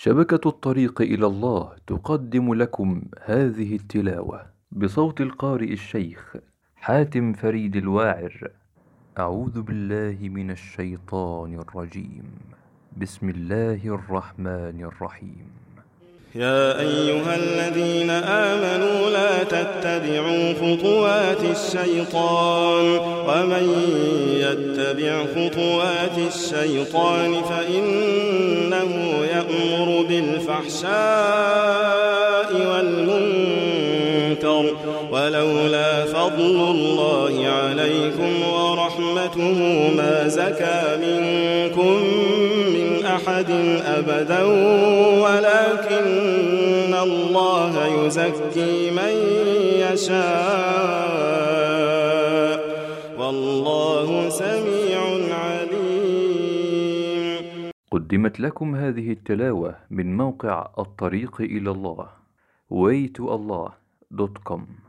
شبكة الطريق إلى الله تقدم لكم هذه التلاوة بصوت القارئ الشيخ حاتم فريد الواعر. أعوذ بالله من الشيطان الرجيم. بسم الله الرحمن الرحيم. يا أيها الذين آمنوا لا تتبعوا خطوات الشيطان ومن يتبع خطوات الشيطان فإنه يأمر بالفحشاء والمنكر ولولا فضل الله عليكم ورحمته ما زكى منكم من أحد أبدا ولكن الله يزكي من يشاء والله سميع عليم. قدمت لكم هذه التلاوة من موقع الطريق إلى الله waytoallah.com.